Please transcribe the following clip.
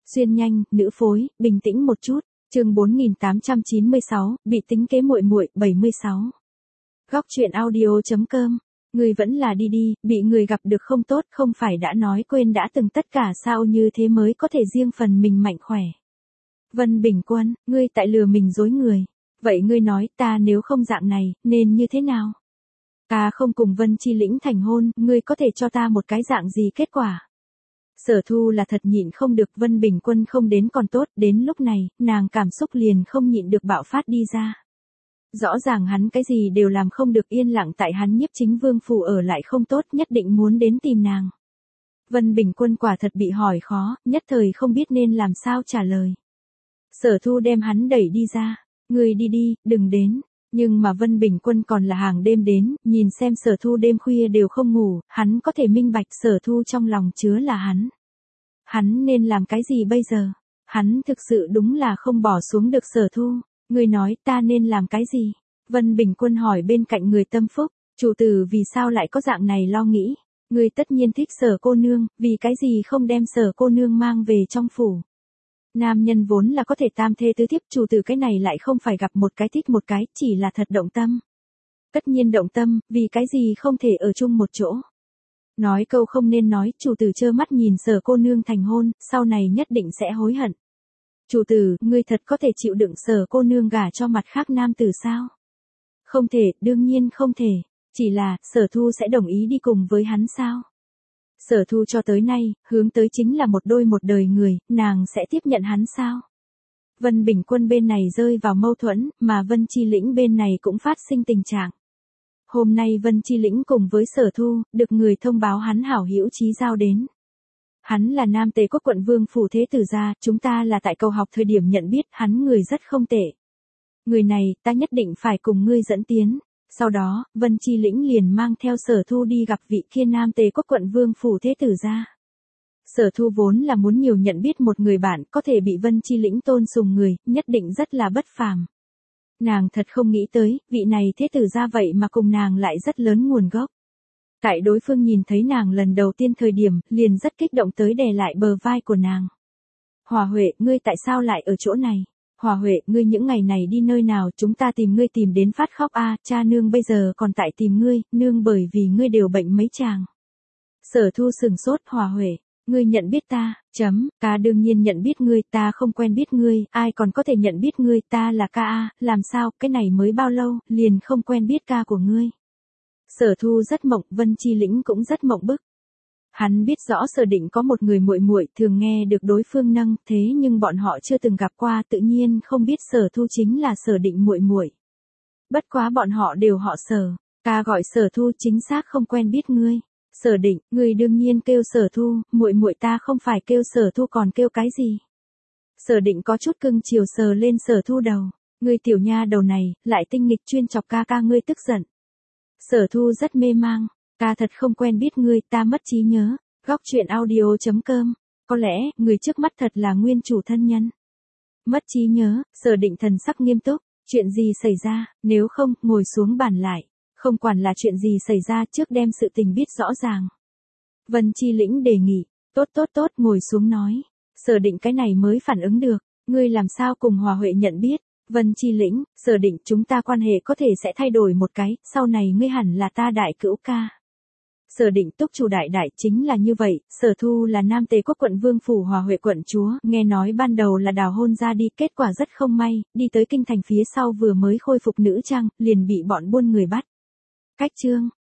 Xuyên nhanh, nữ phối, bình tĩnh một chút. Chương 4896, bị tính kế muội muội, 76. Góc truyện audio.com. Người vẫn là đi đi, bị người gặp được không tốt, không phải đã nói quên đã từng tất cả sao như thế mới có thể riêng phần mình mạnh khỏe. Vân Bình Quân, ngươi tại lừa mình dối người. Vậy ngươi nói ta nếu không dạng này, nên như thế nào? Ta không cùng Vân Chi Lĩnh thành hôn, ngươi có thể cho ta một cái dạng gì kết quả? Sở Thu là thật nhịn không được, Vân Bình Quân không đến còn tốt, đến lúc này, nàng cảm xúc liền không nhịn được bạo phát đi ra. Rõ ràng hắn cái gì đều làm không được, yên lặng tại hắn Nhiếp Chính Vương phủ ở lại không tốt, nhất định muốn đến tìm nàng. Vân Bình Quân quả thật bị hỏi khó, nhất thời không biết nên làm sao trả lời. Sở Thu đem hắn đẩy đi ra, ngươi đi đi, đừng đến. Nhưng mà Vân Bình Quân còn là hàng đêm đến, nhìn xem Sở Thu đêm khuya đều không ngủ, hắn có thể minh bạch Sở Thu trong lòng chứa là hắn. Hắn nên làm cái gì bây giờ? Hắn thực sự đúng là không bỏ xuống được Sở Thu. Ngươi nói ta nên làm cái gì? Vân Bình Quân hỏi bên cạnh người tâm phúc, chủ tử vì sao lại có dạng này lo nghĩ? Ngươi tất nhiên thích Sở cô nương, vì cái gì không đem Sở cô nương mang về trong phủ? Nam nhân vốn là có thể tam thê tứ thiếp, chủ tử cái này lại không phải gặp một cái thích một cái, chỉ là thật động tâm. Tất nhiên động tâm, vì cái gì không thể ở chung một chỗ? Nói câu không nên nói, chủ tử trơ mắt nhìn Sở cô nương thành hôn, sau này nhất định sẽ hối hận. Chủ tử, ngươi thật có thể chịu đựng Sở cô nương gả cho mặt khác nam tử sao? Không thể, đương nhiên không thể, chỉ là, Sở Thu sẽ đồng ý đi cùng với hắn sao? Sở Thu cho tới nay, hướng tới chính là một đôi một đời người, nàng sẽ tiếp nhận hắn sao? Vân Bình Quân bên này rơi vào mâu thuẫn, mà Vân Chi Lĩnh bên này cũng phát sinh tình trạng. Hôm nay Vân Chi Lĩnh cùng với Sở Thu, được người thông báo hắn hảo hữu Chí Giao đến. Hắn là Nam Tề Quốc quận vương phủ thế tử gia, chúng ta là tại cầu học thời điểm nhận biết, hắn người rất không tệ. Người này, ta nhất định phải cùng ngươi dẫn tiến. Sau đó, Vân Chi Lĩnh liền mang theo Sở Thu đi gặp vị kia Nam Tề Quốc quận vương phủ thế tử gia. Sở Thu vốn là muốn nhiều nhận biết một người bạn có thể bị Vân Chi Lĩnh tôn sùng người, nhất định rất là bất phàm. Nàng thật không nghĩ tới, vị này thế tử gia vậy mà cùng nàng lại rất lớn nguồn gốc. Tại đối phương nhìn thấy nàng lần đầu tiên thời điểm, liền rất kích động tới đè lại bờ vai của nàng. Hòa Huệ, ngươi tại sao lại ở chỗ này? Hòa Huệ, ngươi những ngày này đi nơi nào, chúng ta tìm ngươi tìm đến phát khóc a, cha nương bây giờ còn tại tìm ngươi, nương bởi vì ngươi đều bệnh mấy chàng. Sở Thu sừng sốt, Hòa Huệ, ngươi nhận biết ta, ca đương nhiên nhận biết ngươi, ta không quen biết ngươi, ai còn có thể nhận biết ngươi, ta là ca a, làm sao, cái này mới bao lâu, liền không quen biết ca của ngươi. Sở Thu rất mộng, Vân Chi Lĩnh cũng rất mộng bức. Hắn biết rõ Sở Định có một người muội muội, thường nghe được đối phương nâng, thế nhưng bọn họ chưa từng gặp qua, tự nhiên không biết Sở Thu chính là Sở Định muội muội. Bất quá bọn họ đều họ Sở, ca gọi Sở Thu chính xác không quen biết ngươi. Sở Định, ngươi đương nhiên kêu Sở Thu, muội muội ta không phải kêu Sở Thu còn kêu cái gì? Sở Định có chút cưng chiều sờ lên Sở Thu đầu, ngươi tiểu nha đầu này, lại tinh nghịch chuyên chọc ca ca ngươi tức giận. Sở Thu rất mê mang, ca thật không quen biết ngươi, ta mất trí nhớ. Góc truyện audio.com, có lẽ, người trước mắt thật là nguyên chủ thân nhân. Mất trí nhớ, Sở Định thần sắc nghiêm túc, chuyện gì xảy ra, nếu không, ngồi xuống bàn lại, không quản là chuyện gì xảy ra trước đem sự tình biết rõ ràng. Vân Chi Lĩnh đề nghị, tốt, ngồi xuống nói. Sở Định cái này mới phản ứng được, ngươi làm sao cùng Hòa Huệ nhận biết? Vân Chi Lĩnh, Sở Định, chúng ta quan hệ có thể sẽ thay đổi một cái, sau này ngươi hẳn là ta đại cữu ca. Sở Định, túc chủ đại chính là như vậy, Sở Thu là Nam Tề Quốc quận vương phủ Hòa Huệ quận chúa, nghe nói ban đầu là đào hôn ra đi, kết quả rất không may, đi tới kinh thành phía sau vừa mới khôi phục nữ trang, liền bị bọn buôn người bắt. Cách chương